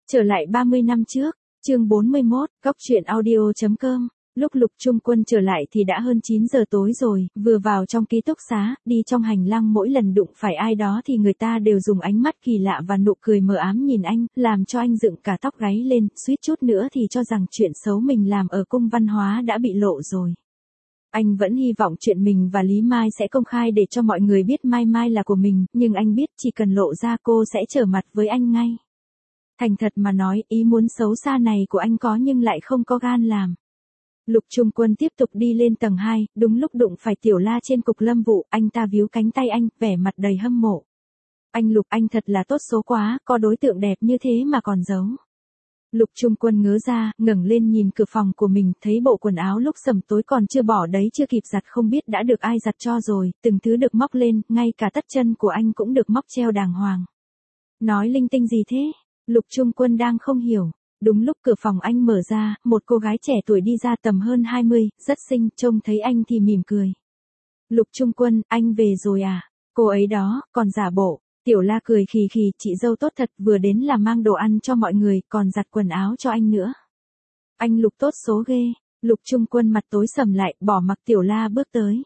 Trở lại 30 năm trước, chương 41, góc truyện audio.com. Lúc Lục Trung Quân trở lại thì đã hơn 9 giờ tối rồi, vừa vào trong ký túc xá, đi trong hành lang mỗi lần đụng phải ai đó thì người ta đều dùng ánh mắt kỳ lạ và nụ cười mờ ám nhìn anh, làm cho anh dựng cả tóc gáy lên, suýt chút nữa thì cho rằng chuyện xấu mình làm ở cung văn hóa đã bị lộ rồi. Anh vẫn hy vọng chuyện mình và Lý Mai sẽ công khai để cho mọi người biết Mai Mai là của mình, nhưng anh biết chỉ cần lộ ra cô sẽ trở mặt với anh ngay. Thành thật mà nói, ý muốn xấu xa này của anh có nhưng lại không có gan làm. Lục Trung Quân tiếp tục đi lên tầng 2, đúng lúc đụng phải Tiểu La trên cục lâm vụ, anh ta víu cánh tay anh, vẻ mặt đầy hâm mộ. Anh Lục, anh thật là tốt số quá, có đối tượng đẹp như thế mà còn giấu. Lục Trung Quân ngớ ra, ngẩng lên nhìn cửa phòng của mình, thấy bộ quần áo lúc sầm tối còn chưa bỏ đấy chưa kịp giặt không biết đã được ai giặt cho rồi, từng thứ được móc lên, ngay cả tất chân của anh cũng được móc treo đàng hoàng. Nói linh tinh gì thế? Lục Trung Quân đang không hiểu. Đúng lúc cửa phòng anh mở ra, một cô gái trẻ tuổi đi ra tầm hơn 20, rất xinh, trông thấy anh thì mỉm cười. Lục Trung Quân, anh về rồi à? Cô ấy đó, còn giả bộ. Tiểu La cười khì khì, chị dâu tốt thật, vừa đến là mang đồ ăn cho mọi người, còn giặt quần áo cho anh nữa. Anh Lục tốt số ghê. Lục Trung Quân mặt tối sầm lại, bỏ mặc Tiểu La bước tới.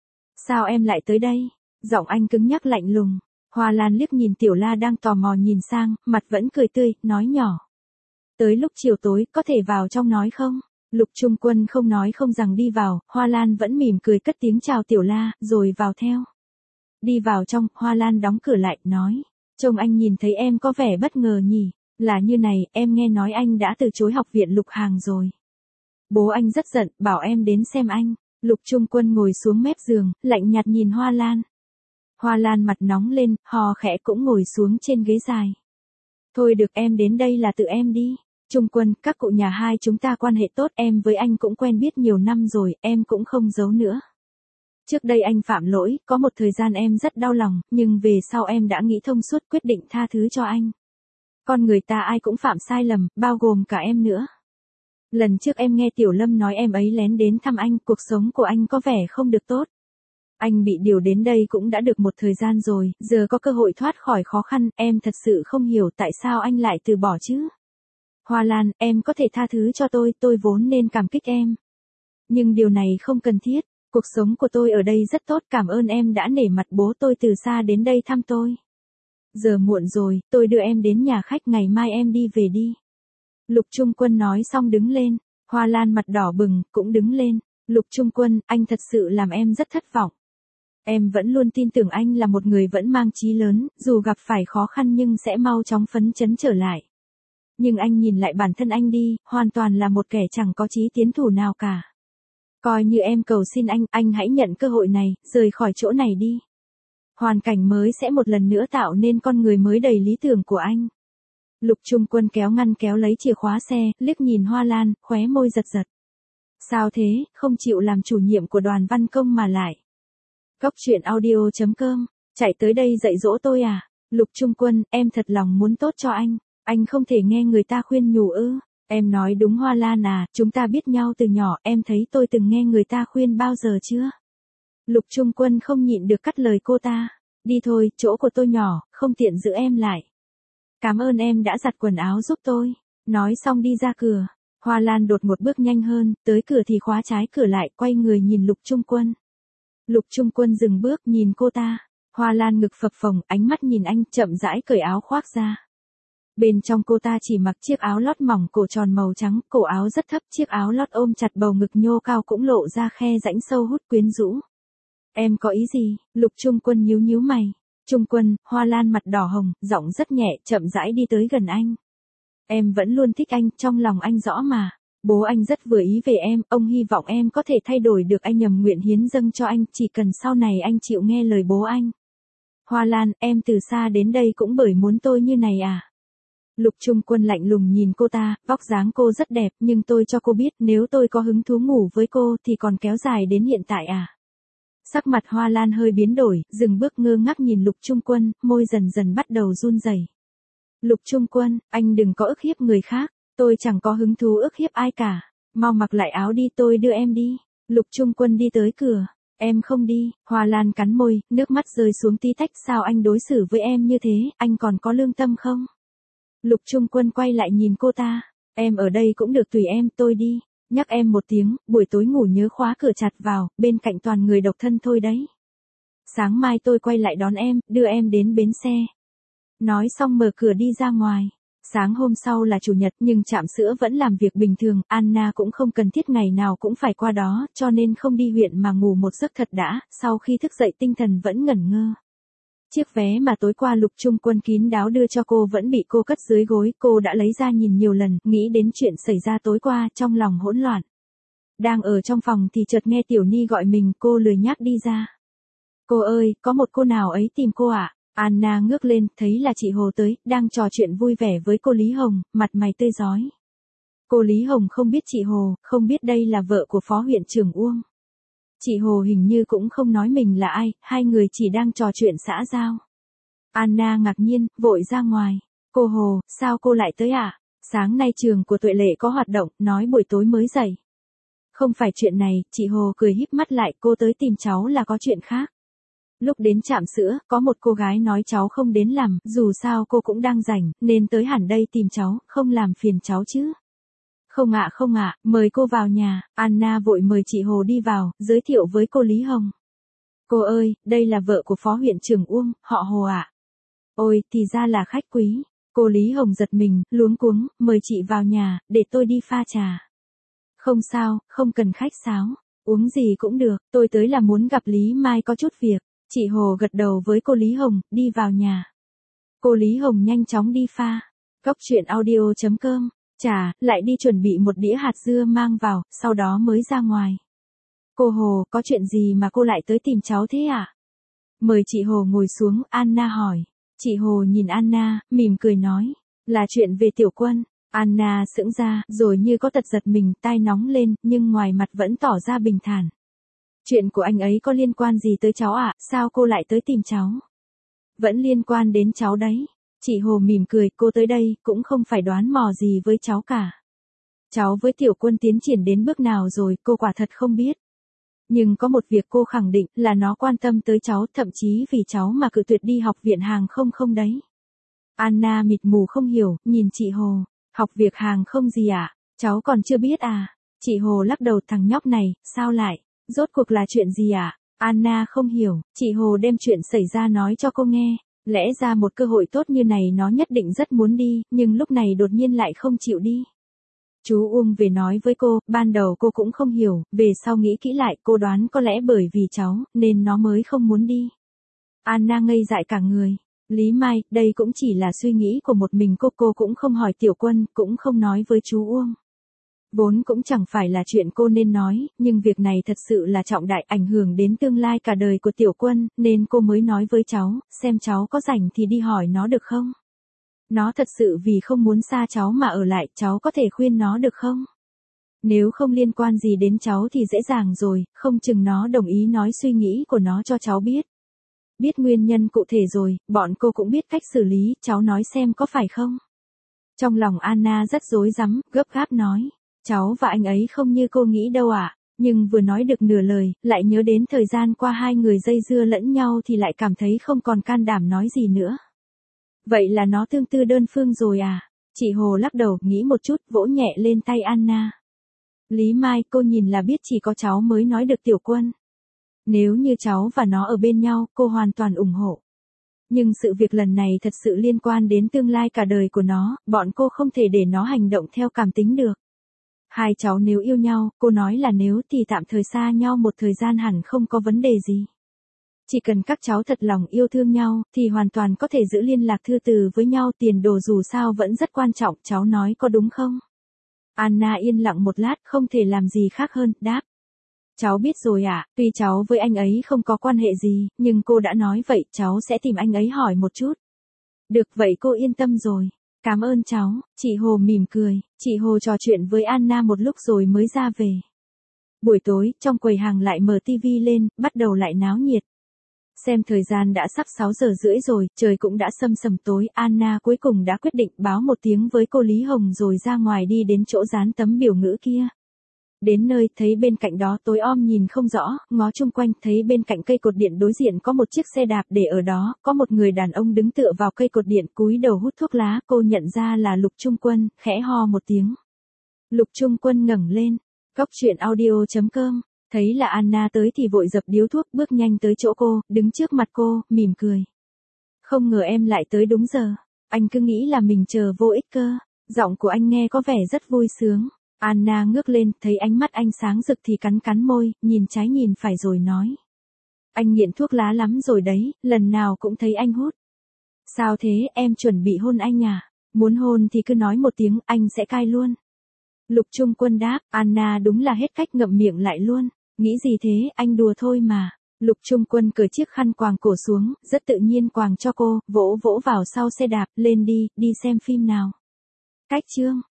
Sao em lại tới đây? Giọng anh cứng nhắc lạnh lùng. Hoa Lan liếc nhìn Tiểu La đang tò mò nhìn sang, mặt vẫn cười tươi, nói nhỏ. Tới lúc chiều tối, có thể vào trong nói không? Lục Trung Quân không nói không rằng đi vào, Hoa Lan vẫn mỉm cười cất tiếng chào Tiểu La, rồi vào theo. Đi vào trong, Hoa Lan đóng cửa lại, nói. Trông anh nhìn thấy em có vẻ bất ngờ nhỉ? Là như này, em nghe nói anh đã từ chối học viện Lục Hàng rồi. Bố anh rất giận, bảo em đến xem anh. Lục Trung Quân ngồi xuống mép giường, lạnh nhạt nhìn Hoa Lan. Hoa Lan mặt nóng lên, hò khẽ cũng ngồi xuống trên ghế dài. Thôi được, em đến đây là tự em đi. Trung Quân, các cụ nhà hai chúng ta quan hệ tốt, em với anh cũng quen biết nhiều năm rồi, em cũng không giấu nữa. Trước đây anh phạm lỗi, có một thời gian em rất đau lòng, nhưng về sau em đã nghĩ thông suốt quyết định tha thứ cho anh. Con người ta ai cũng phạm sai lầm, bao gồm cả em nữa. Lần trước em nghe Tiểu Lâm nói em ấy lén đến thăm anh, cuộc sống của anh có vẻ không được tốt. Anh bị điều đến đây cũng đã được một thời gian rồi, giờ có cơ hội thoát khỏi khó khăn, em thật sự không hiểu tại sao anh lại từ bỏ chứ. Hoa Lan, em có thể tha thứ cho tôi vốn nên cảm kích em. Nhưng điều này không cần thiết, cuộc sống của tôi ở đây rất tốt, cảm ơn em đã nể mặt bố tôi từ xa đến đây thăm tôi. Giờ muộn rồi, tôi đưa em đến nhà khách, ngày mai em đi về đi. Lục Trung Quân nói xong đứng lên, Hoa Lan mặt đỏ bừng, cũng đứng lên. Lục Trung Quân, anh thật sự làm em rất thất vọng. Em vẫn luôn tin tưởng anh là một người vẫn mang chí lớn, dù gặp phải khó khăn nhưng sẽ mau chóng phấn chấn trở lại. Nhưng anh nhìn lại bản thân anh đi, hoàn toàn là một kẻ chẳng có chí tiến thủ nào cả. Coi như em cầu xin anh hãy nhận cơ hội này, rời khỏi chỗ này đi. Hoàn cảnh mới sẽ một lần nữa tạo nên con người mới đầy lý tưởng của anh. Lục Trung Quân kéo lấy chìa khóa xe, liếc nhìn Hoa Lan, khóe môi giật giật. Sao thế, không chịu làm chủ nhiệm của đoàn văn công mà lại. Góc truyện audio.com, chạy tới đây dạy dỗ tôi à? Lục Trung Quân, em thật lòng muốn tốt cho anh không thể nghe người ta khuyên nhủ ư? Em nói đúng Hoa Lan à, chúng ta biết nhau từ nhỏ, em thấy tôi từng nghe người ta khuyên bao giờ chưa? Lục Trung Quân không nhịn được cắt lời cô ta. Đi thôi, chỗ của tôi nhỏ, không tiện giữ em lại. Cảm ơn em đã giặt quần áo giúp tôi. Nói xong đi ra cửa. Hoa Lan đột một bước nhanh hơn, tới cửa thì khóa trái cửa lại, quay người nhìn Lục Trung Quân. Lục Trung Quân dừng bước nhìn cô ta. Hoa Lan ngực phập phồng, ánh mắt nhìn anh, chậm rãi cởi áo khoác ra. Bên trong cô ta chỉ mặc chiếc áo lót mỏng cổ tròn màu trắng, cổ áo rất thấp, chiếc áo lót ôm chặt bầu ngực nhô cao cũng lộ ra khe rãnh sâu hút quyến rũ. Em có ý gì? Lục Trung Quân nhíu mày. Trung Quân, Hoa Lan mặt đỏ hồng, giọng rất nhẹ, chậm rãi đi tới gần anh. Em vẫn luôn thích anh, trong lòng anh rõ mà. Bố anh rất vừa ý về em, ông hy vọng em có thể thay đổi được, anh nhầm nguyện hiến dâng cho anh, chỉ cần sau này anh chịu nghe lời bố anh. Hoa Lan, em từ xa đến đây cũng bởi muốn tôi như này à? Lục Trung Quân lạnh lùng nhìn cô ta, vóc dáng cô rất đẹp, nhưng tôi cho cô biết nếu tôi có hứng thú ngủ với cô thì còn kéo dài đến hiện tại à? Sắc mặt Hoa Lan hơi biến đổi, dừng bước ngơ ngác nhìn Lục Trung Quân, môi dần dần bắt đầu run rẩy. Lục Trung Quân, anh đừng có ức hiếp người khác, tôi chẳng có hứng thú ức hiếp ai cả. Mau mặc lại áo đi, tôi đưa em đi. Lục Trung Quân đi tới cửa. Em không đi. Hoa Lan cắn môi, nước mắt rơi xuống tí tách. Sao anh đối xử với em như thế, anh còn có lương tâm không? Lục Trung Quân quay lại nhìn cô ta. Em ở đây cũng được, tùy em, tôi đi. Nhắc em một tiếng, buổi tối ngủ nhớ khóa cửa chặt vào, bên cạnh toàn người độc thân thôi đấy. Sáng mai tôi quay lại đón em, đưa em đến bến xe. Nói xong mở cửa đi ra ngoài. Sáng hôm sau là chủ nhật nhưng trạm sữa vẫn làm việc bình thường, Anna cũng không cần thiết ngày nào cũng phải qua đó, cho nên không đi huyện mà ngủ một giấc thật đã, sau khi thức dậy tinh thần vẫn ngẩn ngơ. Chiếc vé mà tối qua Lục Trung Quân kín đáo đưa cho cô vẫn bị cô cất dưới gối, cô đã lấy ra nhìn nhiều lần, nghĩ đến chuyện xảy ra tối qua, trong lòng hỗn loạn. Đang ở trong phòng thì chợt nghe Tiểu Ni gọi mình, cô lười nhác đi ra. Cô ơi, có một cô nào ấy tìm cô ạ? Anna ngước lên, thấy là chị Hồ tới, đang trò chuyện vui vẻ với cô Lý Hồng, mặt mày tươi rói. Cô Lý Hồng không biết chị Hồ, không biết đây là vợ của Phó huyện trưởng Uông. Chị Hồ hình như cũng không nói mình là ai, hai người chỉ đang trò chuyện xã giao. Anna ngạc nhiên, vội ra ngoài. Cô Hồ, sao cô lại tới ạ? Sáng nay trường của Tuệ Lệ có hoạt động, nói buổi tối mới dậy. Không phải chuyện này, chị Hồ cười híp mắt lại, cô tới tìm cháu là có chuyện khác. Lúc đến trạm sữa, có một cô gái nói cháu không đến làm, dù sao cô cũng đang rảnh, nên tới hẳn đây tìm cháu, không làm phiền cháu chứ. Không ạ, mời cô vào nhà. Anna vội mời chị Hồ đi vào, giới thiệu với cô Lý Hồng. Cô ơi, đây là vợ của Phó huyện trưởng Uông, họ Hồ ạ. Ôi, thì ra là khách quý. Cô Lý Hồng giật mình, luống cuống, mời chị vào nhà, để tôi đi pha trà. Không sao, không cần khách sáo, uống gì cũng được, tôi tới là muốn gặp Lý Mai có chút việc. Chị Hồ gật đầu với cô Lý Hồng, đi vào nhà. Cô Lý Hồng nhanh chóng đi pha. Cóc truyện audio.com, trà, lại đi chuẩn bị một đĩa hạt dưa mang vào, sau đó mới ra ngoài. Cô Hồ, có chuyện gì mà cô lại tới tìm cháu thế ạ? Mời chị Hồ ngồi xuống, Anna hỏi. Chị Hồ nhìn Anna, mỉm cười nói. Là chuyện về Tiểu Quân. Anna sững ra, rồi như có tật giật mình, tai nóng lên, nhưng ngoài mặt vẫn tỏ ra bình thản. Chuyện của anh ấy có liên quan gì tới cháu ạ? Sao cô lại tới tìm cháu? Vẫn liên quan đến cháu đấy. Chị Hồ mỉm cười, cô tới đây, cũng không phải đoán mò gì với cháu cả. Cháu với Tiểu Quân tiến triển đến bước nào rồi, cô quả thật không biết. Nhưng có một việc cô khẳng định là nó quan tâm tới cháu, thậm chí vì cháu mà cự tuyệt đi học viện hàng không đấy. Anna mịt mù không hiểu, nhìn chị Hồ. Học việc hàng không gì ạ? Cháu còn chưa biết à? Chị Hồ lắc đầu, thằng nhóc này, sao lại? Rốt cuộc là chuyện gì ạ? Anna không hiểu, chị Hồ đem chuyện xảy ra nói cho cô nghe. Lẽ ra một cơ hội tốt như này nó nhất định rất muốn đi, nhưng lúc này đột nhiên lại không chịu đi. Chú Uông về nói với cô, ban đầu cô cũng không hiểu, về sau nghĩ kỹ lại, cô đoán có lẽ bởi vì cháu, nên nó mới không muốn đi. Anna ngây dại cả người. Lý Mai, đây cũng chỉ là suy nghĩ của một mình cô cũng không hỏi Tiểu Quân, cũng không nói với chú Uông. Vốn cũng chẳng phải là chuyện cô nên nói, nhưng việc này thật sự là trọng đại, ảnh hưởng đến tương lai cả đời của Tiểu Quân, nên cô mới nói với cháu, xem cháu có rảnh thì đi hỏi nó được không? Nó thật sự vì không muốn xa cháu mà ở lại, cháu có thể khuyên nó được không? Nếu không liên quan gì đến cháu thì dễ dàng rồi, không chừng nó đồng ý nói suy nghĩ của nó cho cháu biết. Biết nguyên nhân cụ thể rồi, bọn cô cũng biết cách xử lý, cháu nói xem có phải không? Trong lòng Anna rất rối rắm, gấp gáp nói. Cháu và anh ấy không như cô nghĩ đâu ạ. Nhưng vừa nói được nửa lời, lại nhớ đến thời gian qua hai người dây dưa lẫn nhau thì lại cảm thấy không còn can đảm nói gì nữa. Vậy là nó tương tư đơn phương rồi à? Chị Hồ lắc đầu, nghĩ một chút, vỗ nhẹ lên tay Anna. Lý Mai, cô nhìn là biết chỉ có cháu mới nói được Tiểu Quân. Nếu như cháu và nó ở bên nhau, cô hoàn toàn ủng hộ. Nhưng sự việc lần này thật sự liên quan đến tương lai cả đời của nó, bọn cô không thể để nó hành động theo cảm tính được. Hai cháu nếu yêu nhau, cô nói là nếu thì tạm thời xa nhau một thời gian hẳn không có vấn đề gì. Chỉ cần các cháu thật lòng yêu thương nhau, thì hoàn toàn có thể giữ liên lạc thư từ với nhau, tiền đồ dù sao vẫn rất quan trọng, cháu nói có đúng không? Anna yên lặng một lát, không thể làm gì khác hơn, đáp. Cháu biết rồi ạ, tuy cháu với anh ấy không có quan hệ gì, nhưng cô đã nói vậy, cháu sẽ tìm anh ấy hỏi một chút. Được vậy cô yên tâm rồi. Cảm ơn cháu, chị Hồ mỉm cười, chị Hồ trò chuyện với Anna một lúc rồi mới ra về. Buổi tối, trong quầy hàng lại mở tivi lên, bắt đầu lại náo nhiệt. Xem thời gian đã sắp 6 giờ rưỡi rồi, trời cũng đã sầm sầm tối, Anna cuối cùng đã quyết định báo một tiếng với cô Lý Hồng rồi ra ngoài đi đến chỗ dán tấm biểu ngữ kia. Đến nơi, thấy bên cạnh đó tối om nhìn không rõ, ngó chung quanh, thấy bên cạnh cây cột điện đối diện có một chiếc xe đạp để ở đó, có một người đàn ông đứng tựa vào cây cột điện cúi đầu hút thuốc lá, cô nhận ra là Lục Trung Quân, khẽ ho một tiếng. Lục Trung Quân ngẩng lên, Cóc truyện audio.com, thấy là Anna tới thì vội dập điếu thuốc, bước nhanh tới chỗ cô, đứng trước mặt cô, mỉm cười. Không ngờ em lại tới đúng giờ, anh cứ nghĩ là mình chờ vô ích cơ. Giọng của anh nghe có vẻ rất vui sướng. Anna ngước lên, thấy ánh mắt anh sáng rực thì cắn cắn môi, nhìn trái nhìn phải rồi nói. Anh nghiện thuốc lá lắm rồi đấy, lần nào cũng thấy anh hút. Sao thế, em chuẩn bị hôn anh à? Muốn hôn thì cứ nói một tiếng, anh sẽ cai luôn. Lục Trung Quân đáp, Anna đúng là hết cách ngậm miệng lại luôn. Nghĩ gì thế, anh đùa thôi mà. Lục Trung Quân cởi chiếc khăn quàng cổ xuống, rất tự nhiên quàng cho cô, vỗ vỗ vào sau xe đạp, lên đi, đi xem phim nào. Cách chương.